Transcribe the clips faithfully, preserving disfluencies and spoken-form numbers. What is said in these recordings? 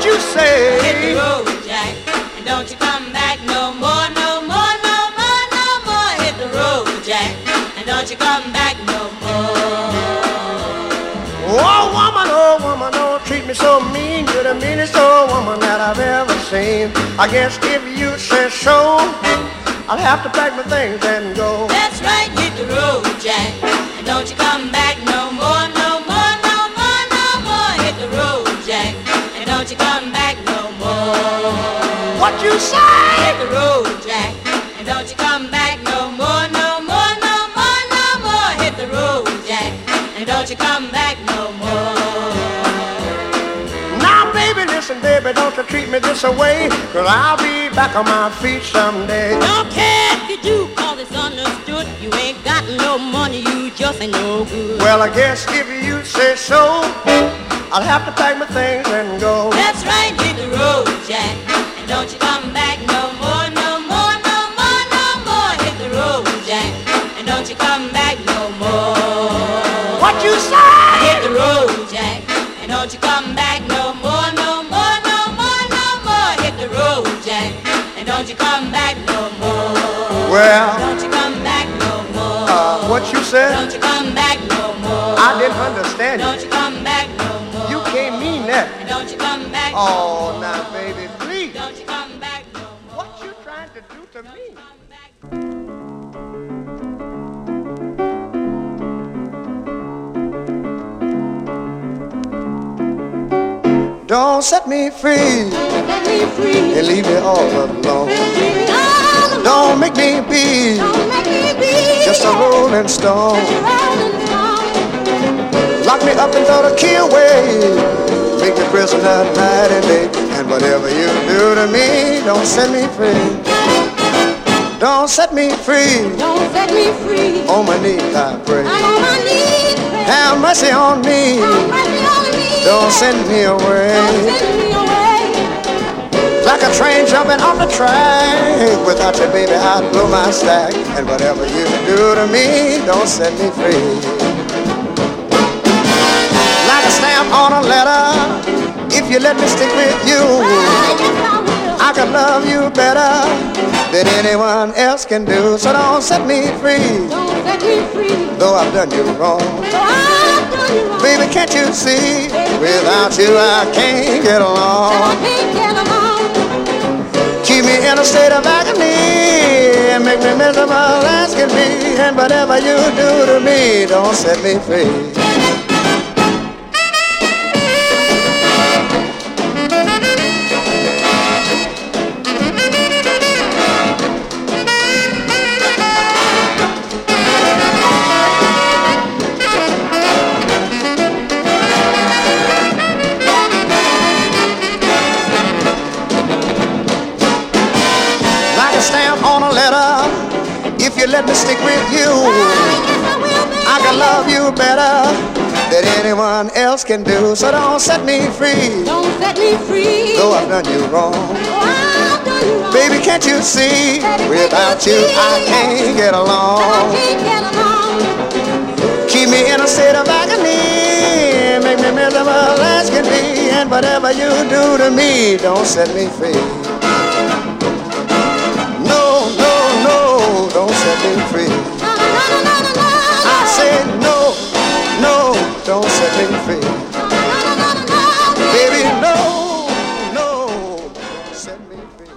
you say? Hit the road, Jack, and don't you come back no more, no more, no more, no more. Hit the road, Jack, and don't you come back no more. Oh, woman, oh, woman, don't treat me so mean. You're the meanest old woman that I've ever seen. I guess if you say so, I'll have to pack my things and go. That's right, hit the road, Jack, and don't you come back no more, no more, no more, no more. Hit the road, Jack, and don't you come back no more. What you say? Hit the road, Jack, and don't you come back no more, no more, no more, no more. Hit the road, Jack, and don't you come back no more. Now, baby, listen, baby, don't you treat me this away, 'cause I'll be back on my feet someday. Don't care if you do, 'cause it's understood. You ain't got no money, you just ain't no good. Well, I guess if you say so, I'll have to pack my things and go. That's right, hit the road, Jack, and don't you come back no more, no more, no more, no more. Hit the road, Jack, and don't you come back no more. What you say? Hit the road, Jack, and don't you come back no more, no more, no more, no more. Hit the road, Jack, and don't you come back no more. Well, don't you come back no more. Uh, what you said? Don't you come back no more. I didn't understand you. Don't you come back no more. You can't mean that. And don't you come back Oh, no more. now, baby, please. Don't you come back no more. What you trying to do to me? Don't set me free, Set me free. and leave me all alone. Leave me all alone. Don't make me be Don't make me be just a rolling stone. Just a rolling stone. Lock me up and throw the key away. Make me prisoner night and day. And whatever you do to me, don't set me free. Don't set me free. Don't set me free. On my knees I pray. I'm on my knees. Pray. Have mercy on me. Have mercy on me. Don't send me away. Don't send me away. Like a train jumping off the track. Without you, baby, I'd blow my stack. And whatever you do to me, don't set me free. Like a stamp on a letter. If you let me stick with you, Ah, yes, I will. I can love you better than anyone else can do. So don't set me free, Don't set me free. though I've done you wrong. So I've done you wrong. Baby, can't you see? Without you, I can't get That I along. can't get along. Keep me in a state of agony and make me miserable as can be. And whatever you do to me, don't set me free. If you let me stick with you, Ah, yes, I will, baby. I can love you better than anyone else can do. So don't set me free, Don't set me free. though I've done you wrong. So I've done you wrong. Baby, can't you see? Without you, I can't get That I along. can't get along. Keep me in a state of agony, make me miserable as can be. And whatever you do to me, don't set me free. No, no, no, don't set me free. No, no, no, no, no, no, no. I said no, no, don't set me free. No, no, no, no, no. Baby, no, no, don't set me free.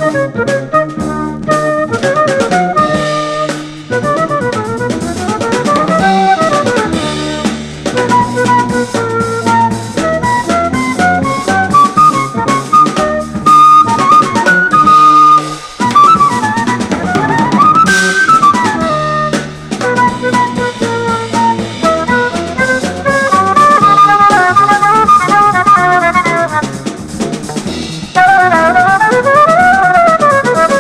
Thank you.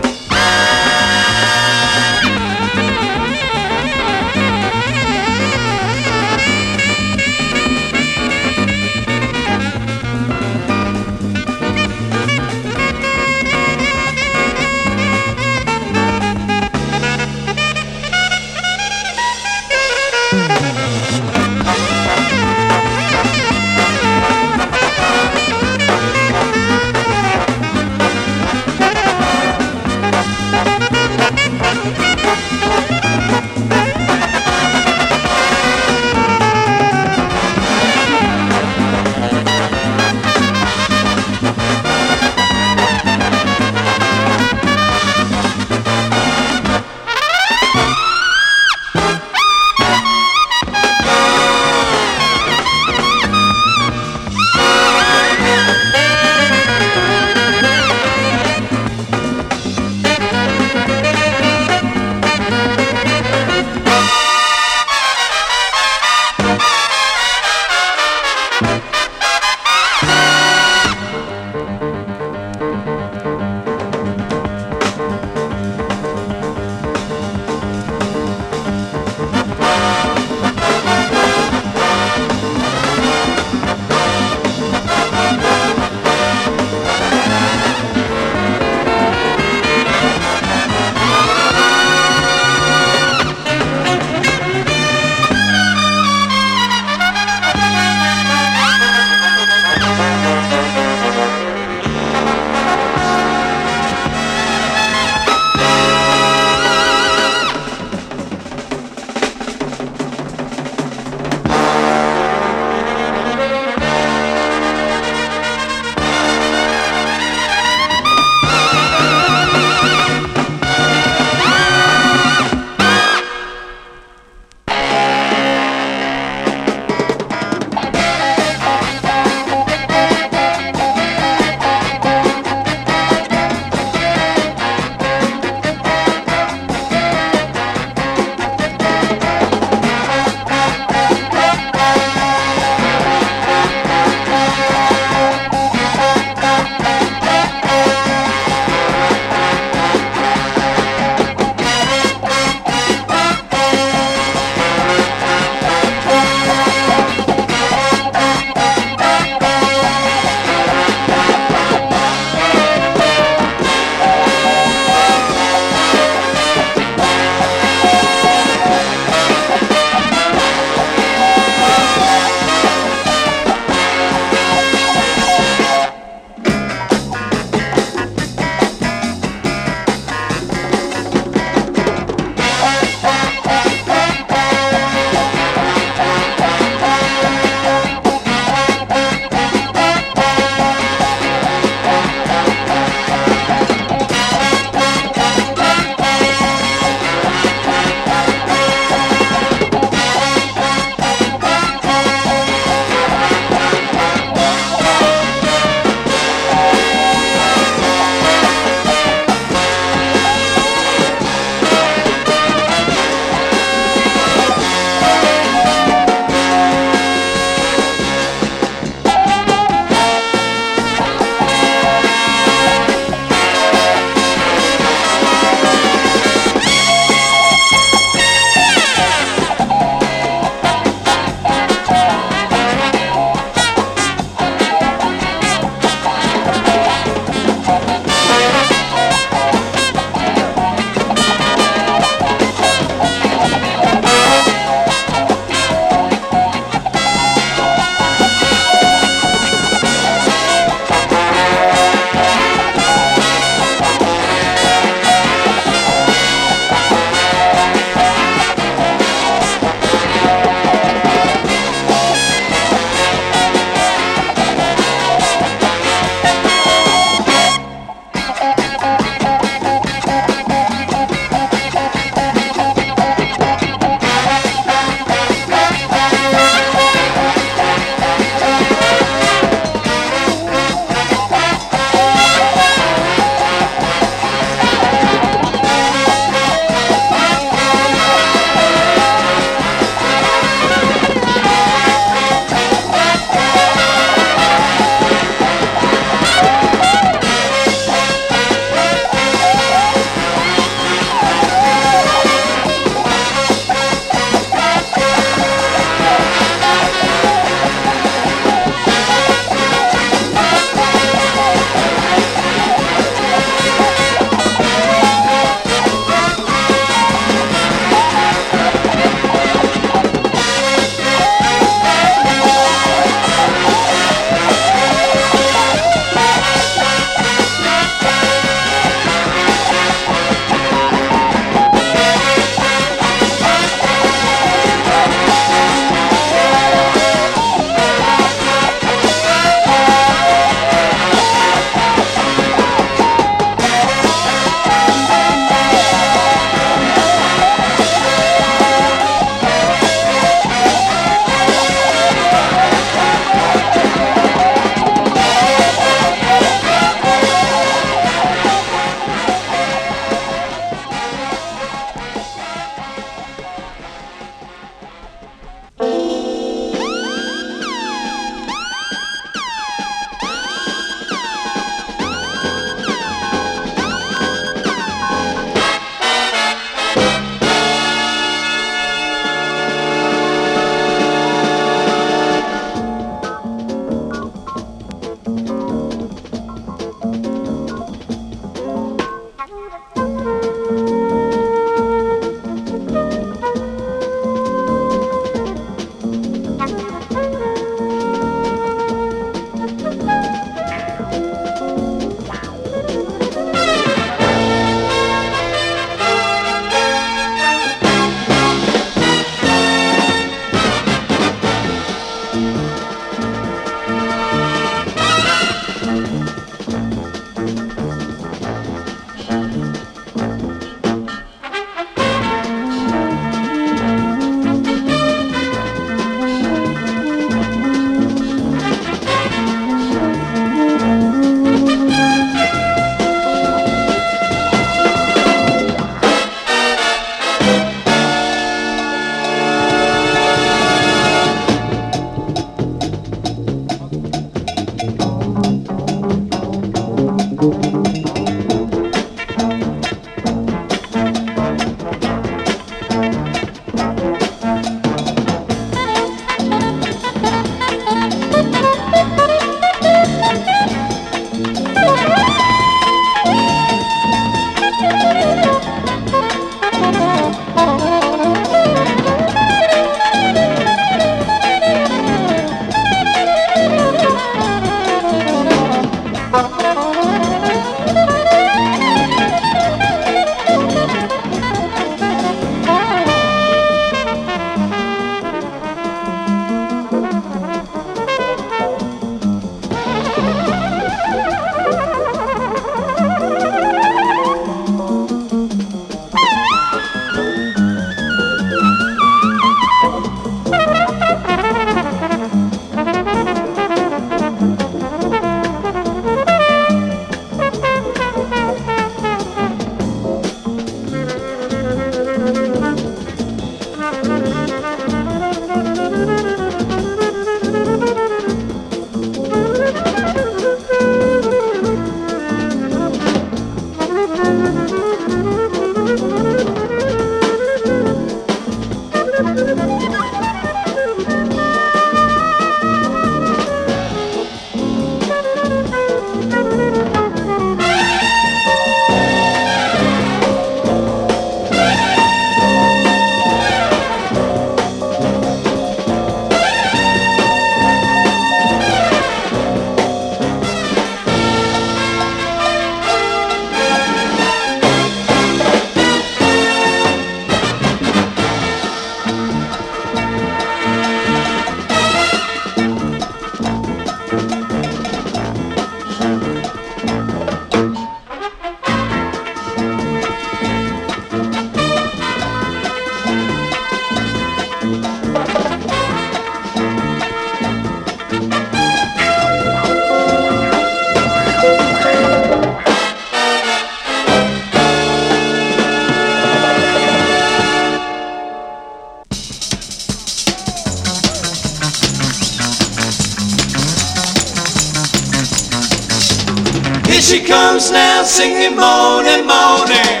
she comes now singing morning, morning.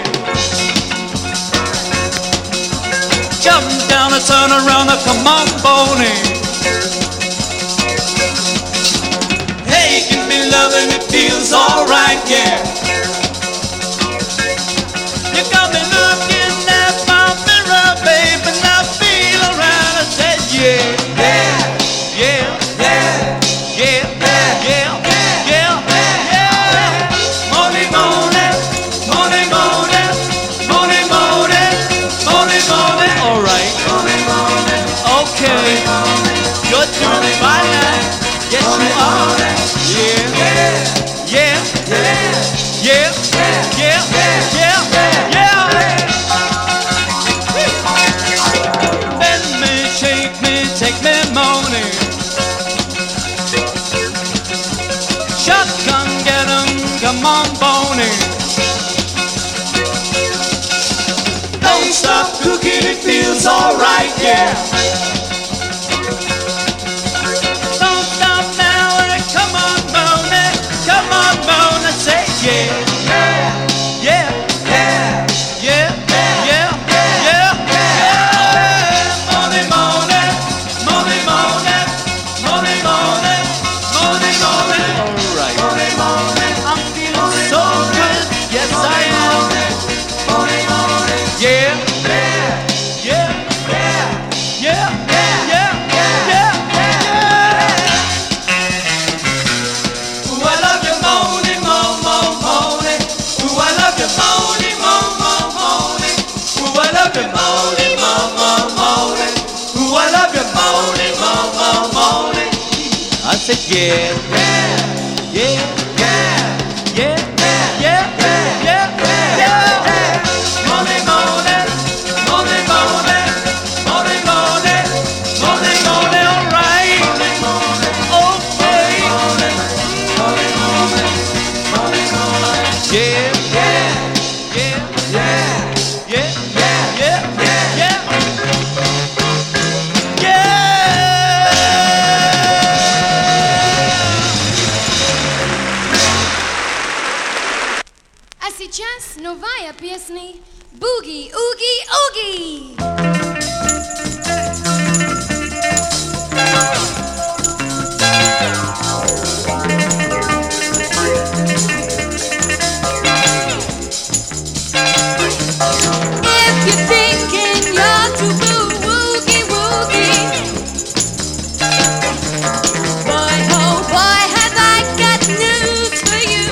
Jump down and turn around and come on, Bonnie. Hey, give me love and it feels alright, yeah. You got me looking at my mirror, baby, and I feel around. I said, yeah, yeah, yeah, yeah, yeah, yeah, yeah, yeah. Morning, morning, morning, morning, morning, morning, morning, morning. All right. Morning, morning. Okay. You're doing fine now. Yes, you are. Yeah, yeah, yeah, yeah, yeah, yeah, yeah, yeah. Bend me, shake me, take me morning. Shotgun, get 'em, come on, Bonnie. Don't stop cooking, it feels alright, yeah. Don't stop now, and come on, Bonnie, come on, Bonnie, say yeah, yeah, yeah, yeah, yeah, yeah, yeah. Morning, morning, morning, morning, morning, morning, morning, morning. All right. Morning, morning. I'm feeling so good. Yes, I am. Morning, morning. Yeah, yeah, yeah, yeah, yeah, yeah, yeah, yeah. Ooh, I love you, morning, mo, mo, morning. Ooh, I love you, morning, mo, mo, morning. Ooh, I love you, morning, mo, mo, morning. Ooh, I love you, morning, mo, mo, morning. I said yeah, yeah, yeah, yeah, yeah, yeah, yeah, yeah, yeah. Morning, morning, morning, morning, morning, morning, morning, morning, all right. Morning, morning, okay. Morning, morning, morning, morning, morning. Yeah, yeah, yeah, yeah, yeah, yeah, yeah, yeah, yeah. А сейчас новая песня «Буги, уги, уги». If you're thinking you're too blue, woogie, woogie. Boy, oh boy, have I got news for you.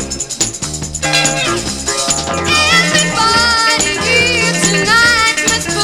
Everybody here tonight must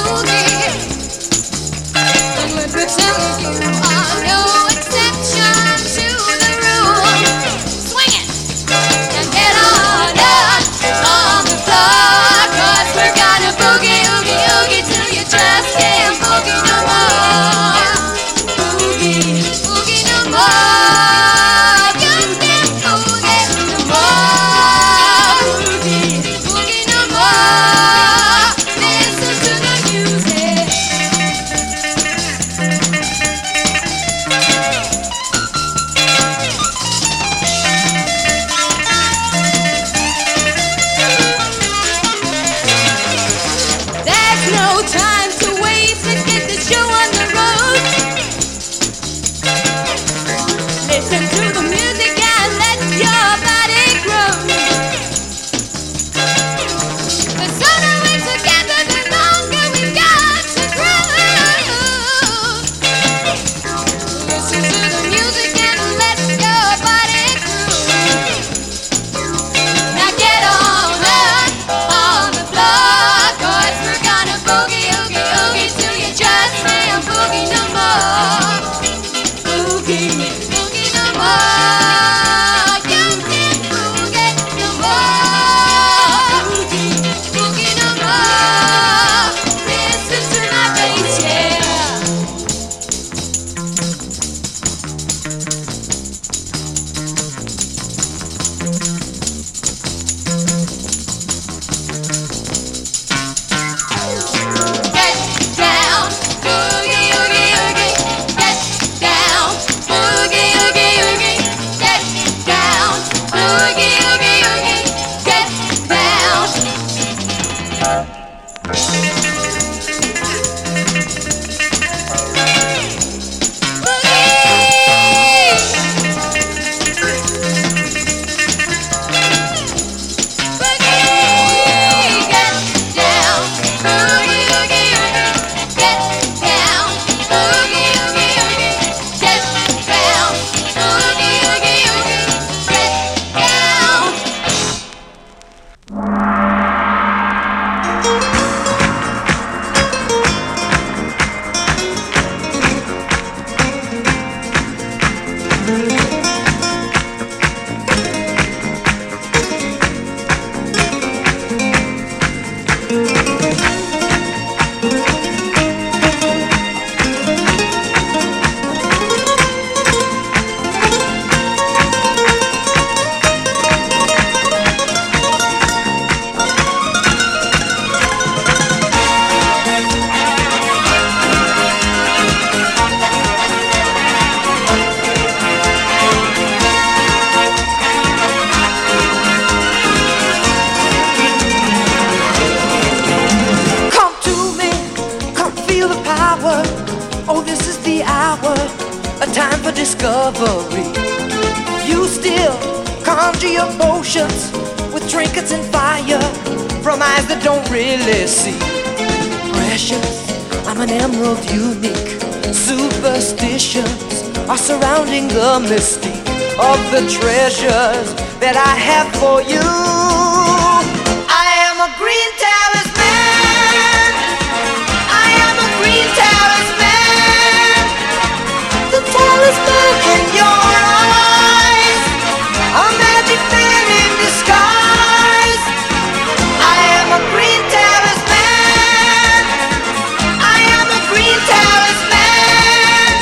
discovery. You still conjure your potions with trinkets and fire from eyes that don't really see. Precious, I'm an emerald unique. Superstitions are surrounding the mystique of the treasures that I have for you. I am a green talisman. I am a green talisman. The talisman in your eyes, a magic man in disguise. I am a green talisman. I am a green talisman.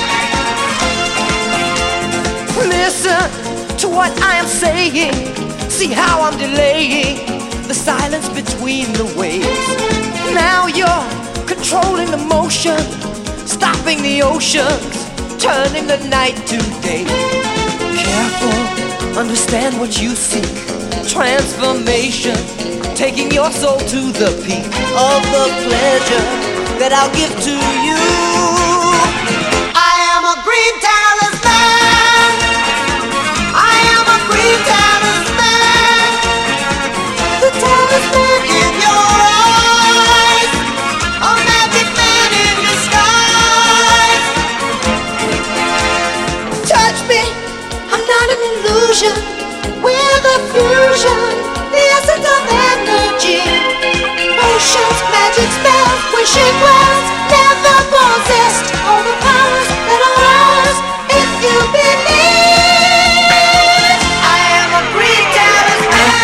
Listen to what I am saying. See how I'm delaying the silence between the waves. Now you're controlling the motion, stopping the oceans, turning the night to day. Careful, understand what you seek. Transformation, taking your soul to the peak of the pleasure that I'll give to you. I am a green talisman. I am a green talisman. The talisman in your eyes, a magic man in disguise. Touch me, I'm not an illusion. We're the fusion, the essence of energy. Potions, magic spells, wishing wells, never possessed. All the powers that are ours, if you believe. I am a green talisman.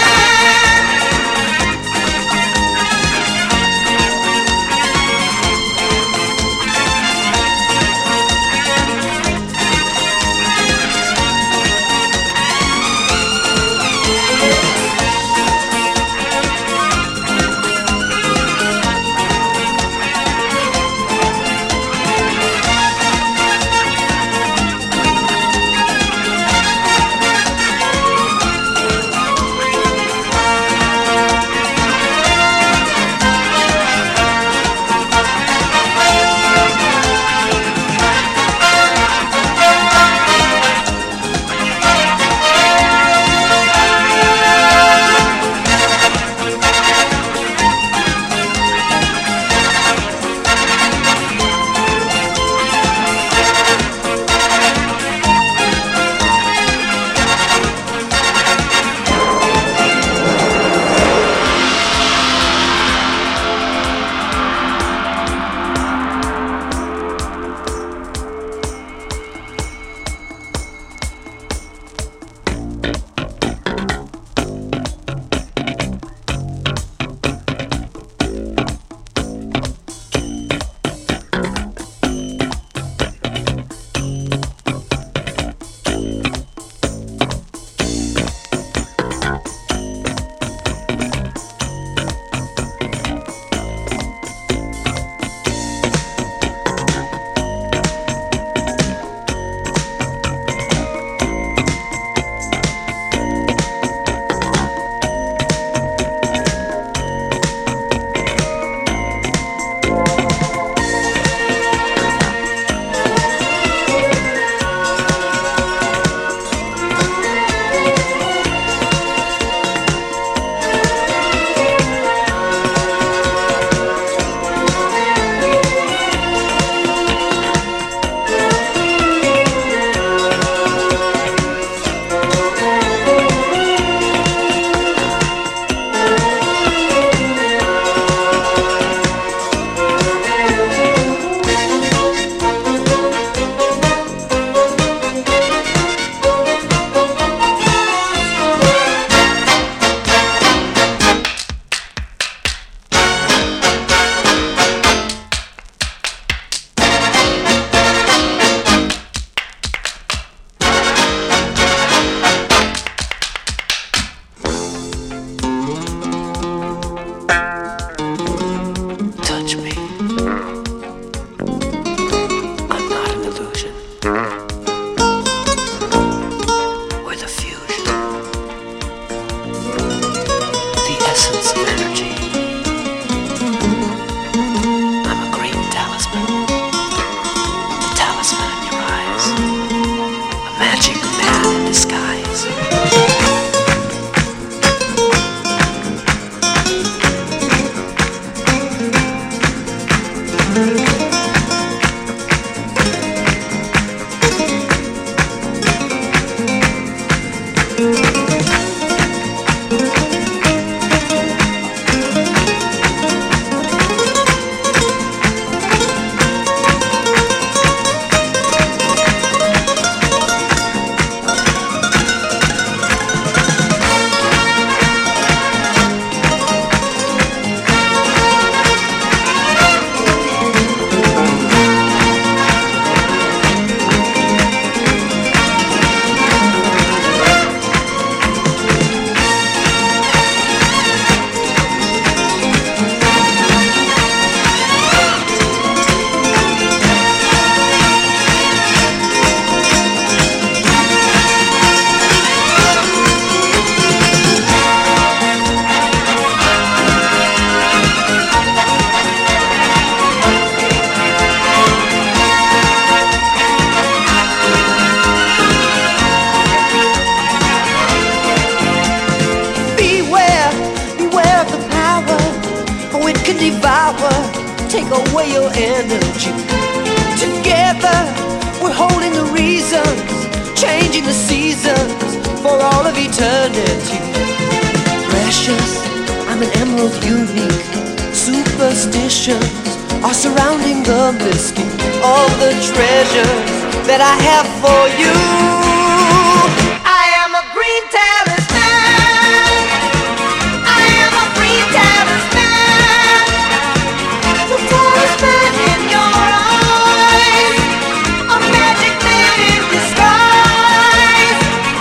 away your energy. Together, we're holding the reasons, changing the seasons for all of eternity. Precious, I'm an emerald unique. Superstitions are surrounding the mystique of the treasures that I have for you. I am a green talisman. I am a green talisman. The talisman in your eyes, a magic man in disguise.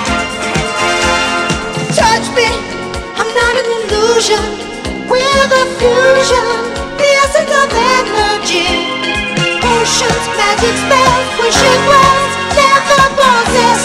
Touch me, I'm not an illusion. We're the fusion, the essence of energy. Potions, magic spells, wishing wells, never possess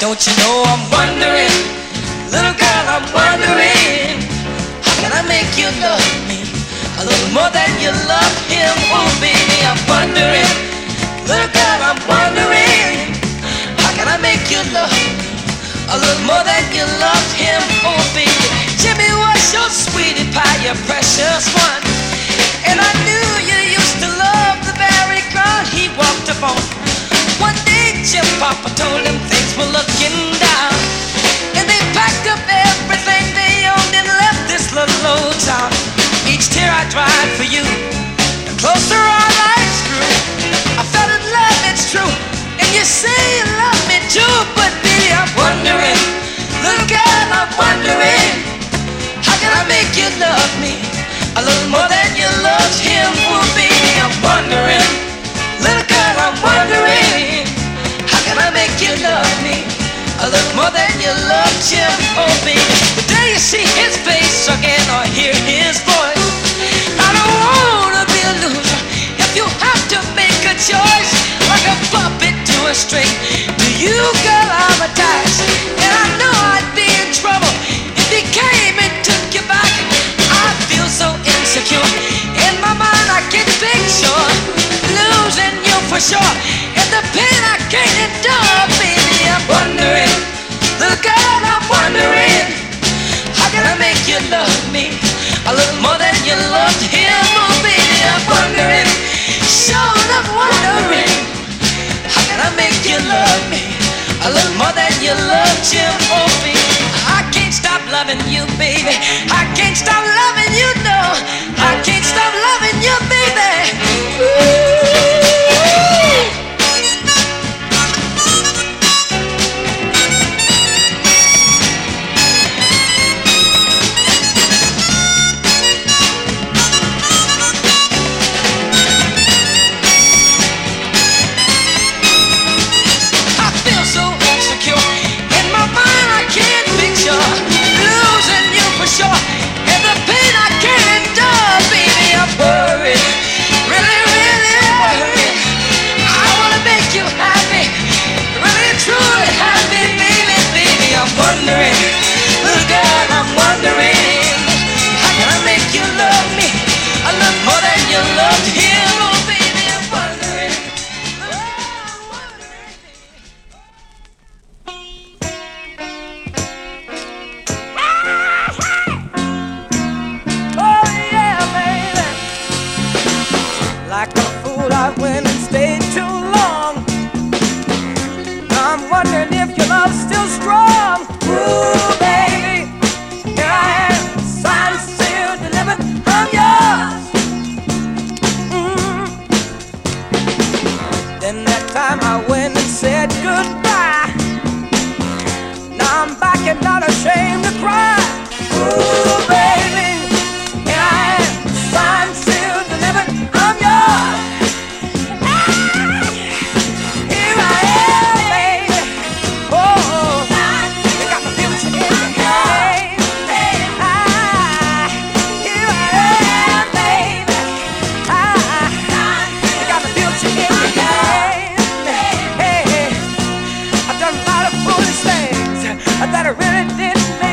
don't you know I'm wondering, little girl, I'm wondering, how can I make you love me a little more than you love him? Oh baby, I'm wondering, little girl, I'm wondering, how can I make you love me a little more than you love him? Oh baby, Jimmy was your sweetie pie, your precious one, and I knew you used to love the very girl he walked upon. One day Jim Papa told him things were looking down, and they packed up everything they owned and left this little old town. Each tear I dried for you, the closer our lives grew. I fell in love, it's true, and you say you love me too. But baby, I'm wondering, little girl, I'm wondering, how can I make you love me a little more than you loved him? Oh baby, I'm wondering, little girl, I'm wondering, how can I make you love me a little more than you loved him? Oh baby, the day you see his face again or hear his voice, I don't wanna be a loser. If you have to make a choice, like a puppet to a string, to you, girl, I'm attached, and I know I'd be in trouble if he came and took you back. I feel so insecure, in my mind I can picture losing you for sure, and the pain I can't endure. Baby, I'm wondering, little girl, I'm wondering, how can I make you love me a little more than you loved him? Oh baby, I'm wondering, sure enough wondering, how can I make you love me a little more than you loved him? Oh baby, I can't stop loving you, baby, I can't stop loving you, no, I can't stop loving you, baby. Ooh. That I really didn't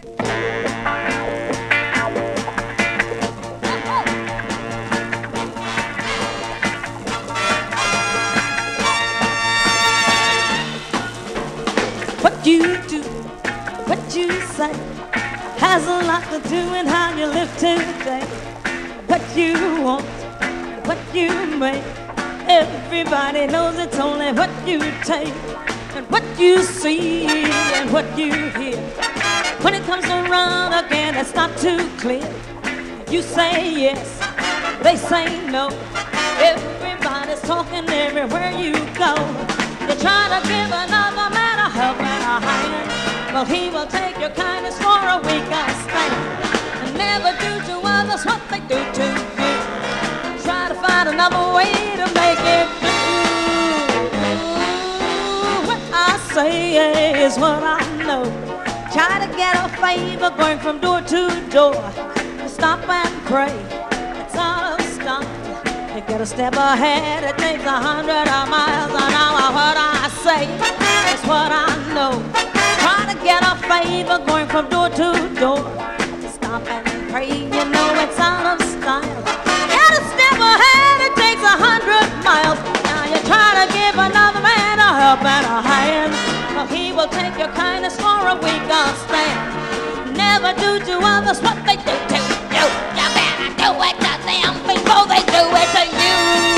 What you do, what you say, has a lot to do with how you live today. What you want, what you make, everybody knows it's only what you take, and what you see, and what you hear. When it comes around again, it's not too clear. You say yes, they say no. Everybody's talking everywhere you go. You try to give another man a help and a hand, well, he will take your kindness for a weaker stand, and never do to others what they do to you. Try to find another way to make it through. What I say is what I know. Try to get a favor going from door to door. Stop and pray, it's out of style. You get a step ahead, it takes a hundred miles an hour. What I say is what I know. Try to get a favor going from door to door. Stop and pray, you know it's out of style. Get a step ahead, it takes a hundred miles. Now you try to give another man a help and a hand, well, he will take your kindness for a weaker stand. Never do to others what they do to you. You better do it to them before they do it to you.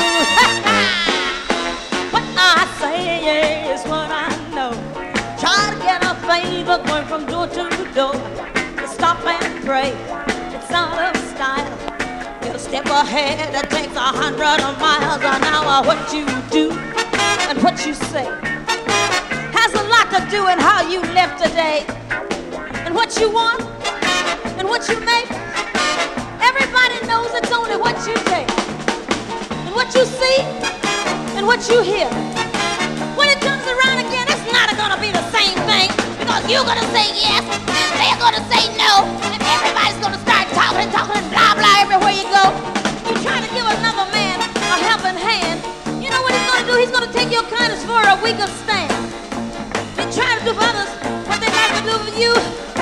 What I say is what I know. Try to get a favor going from door to door. Stop and pray, it's out of style. Get a step ahead, it takes a hundred miles an hour. What you do and what you say has a lot to do with how you live today, and what you want and what you make. Everybody knows it's only what you take, and what you see and what you hear. When it comes around again, it's not gonna be the same thing, because you're gonna say yes and they're gonna say no, and everybody's gonna start talking and talking and blah blah everywhere you go. You try to give another man a helping hand, you know what he's gonna do? He's gonna take your kindness for a weaker stand. You try to do for others what they like to do for you.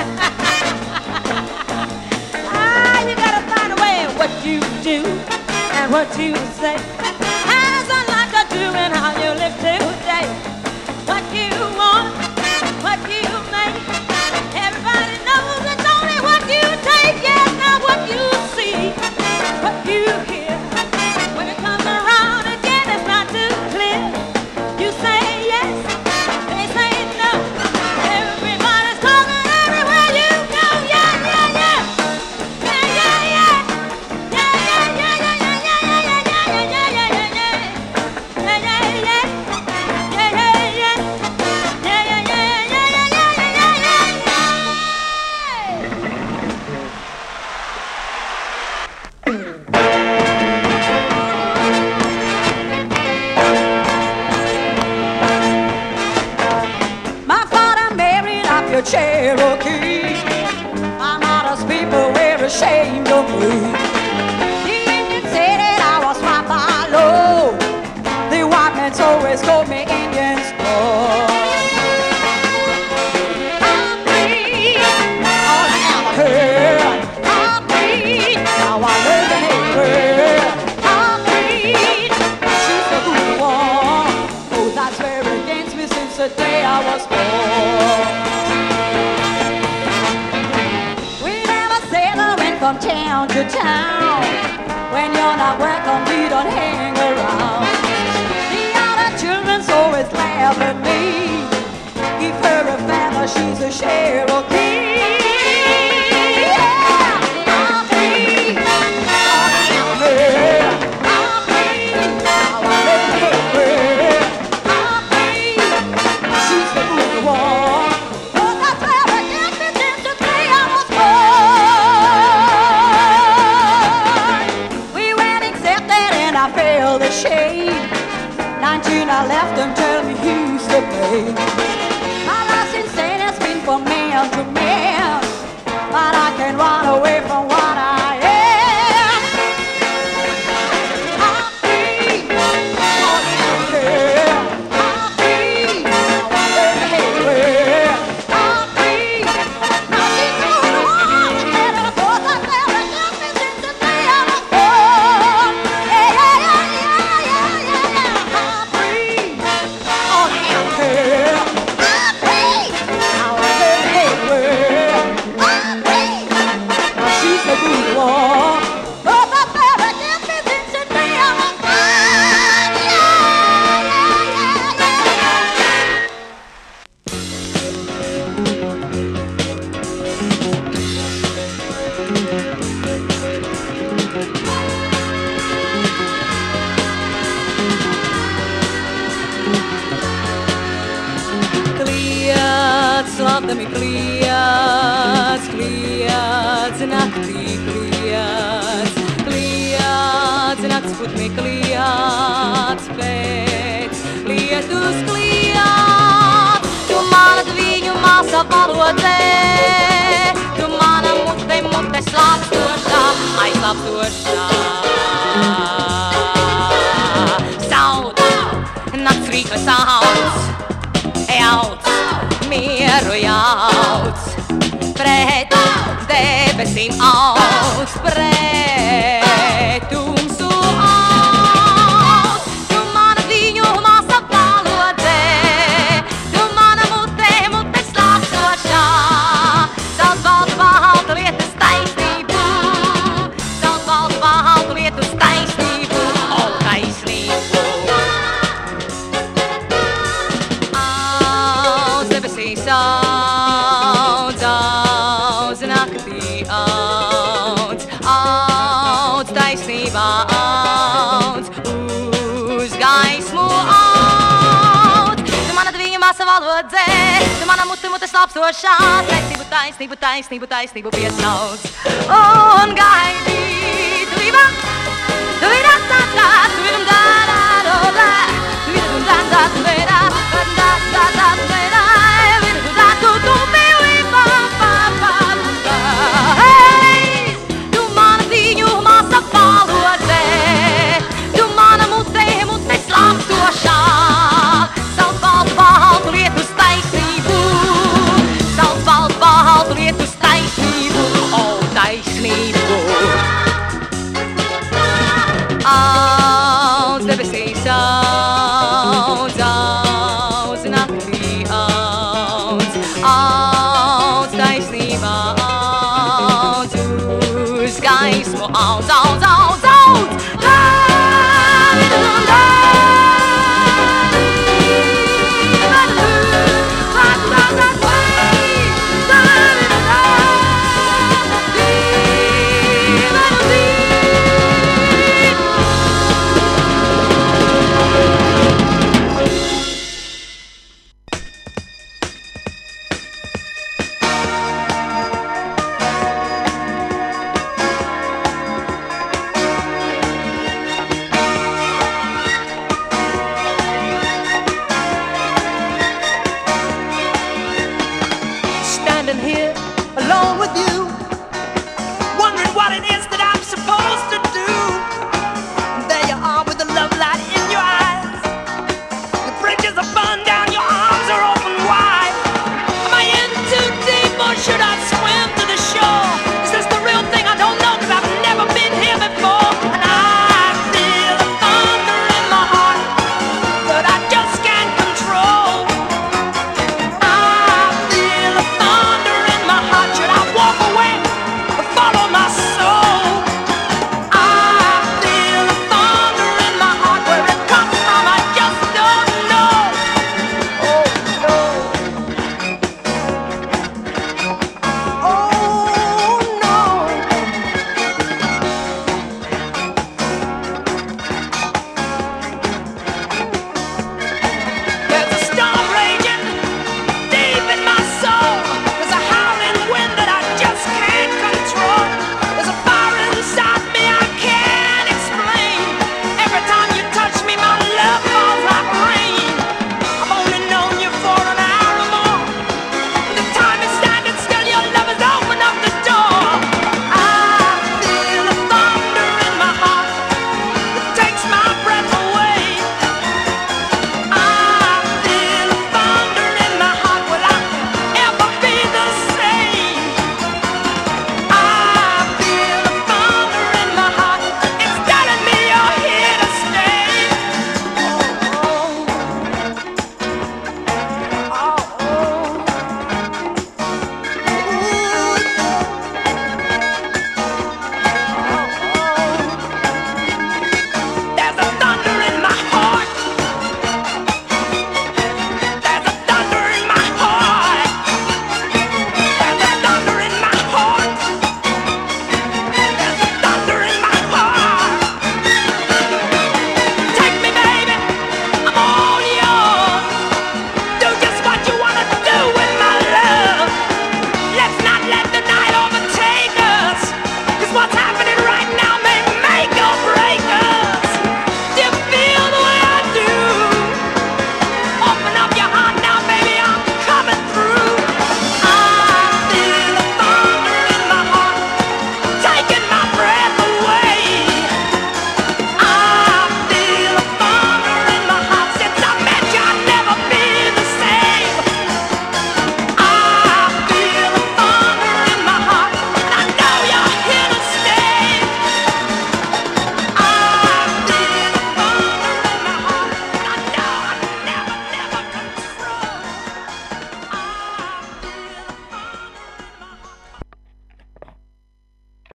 Ah, you gotta find a way. What you do and what you say has a lot to do with how you live today. What you want, what you make, everybody knows it's only what you take. Yes, not what you see, what you hear. When it comes around again, it's not too clear. You say yes, they say no. Everybody's talking everywhere you go. Yeah, yeah, yeah. Yeah, yeah, yeah. Yeah, yeah, yeah, yeah, yeah, yeah, yeah, yeah, yeah, yeah, yeah, yeah, yeah. Yeah, yeah, yeah. Yeah, yeah, yeah. Yeah, yeah, yeah, yeah, yeah, yeah, yeah, yeah, My father married up your Cherokee. My mother's people were ashamed of me. The Indians said that I was my follow. The white man's always called me Indian's boy. I'm free, all I ever heard. I'm free, now I learn the hate word. I'm free, she's the good one. Oh, that's very against me since the day I was born. We never sail or went from town to town. When you're not welcome, we don't hang around. The other children's always laugh at me. Give her a feather, she's a Cherokee. Yeah, I'm free, all I ever heard. I'm free, now I live in her world. I'm free, she's the good one. Oh, that's where I get me since the day I was born. We weren't accepted and I felt ashamed. Nineteen, I left them, tell me who's to blame. My life's insane, it's been from man to man, but I can't run away from what I am. I'm free, all I ever heard. I'm free, now I learn the hate word. I'm free, now she's the mi kliedz, kliedz, naktī kliedz, kliedz, nakts putni kliedz, pēc lietus kliedz. Tu mana dviņu māsa valodē, tu mana mute, mute slāpstošā, aizslāpstošā. Sauc, nakts rīka sauc, jauc, mieru jauc, pret debesīm auc, pret tumsu auc. Tu mana viņu māsa valodē, tu mana mute, mute slāpstošā, sauc baltu baltu lietas taisnību, sauc baltu baltu lietas taisnību, o taisnību. Audz, audz, naktī audz, audz, taisnībā audz, uz gaismu audz. Tu mana dviņu māsa valodē, tu mana mute, mute slāpstošā, taisnību, taisnību, taisnību, taisnību piesauc. Un gaidīt, viva, vira, tā, tā, virum, dā, dā, do, dā, virum, dā, dā, vira, dā, dā, dā, dā, vira. Sauc baltu baltu lietus taisnību, sauc baltu baltu lietus taisnību, o taisnību. Audz debesīs audz, audz naktī audz, audz taisnībā audz, uz gaismu audz, audz, audz, audz. Here alone with you,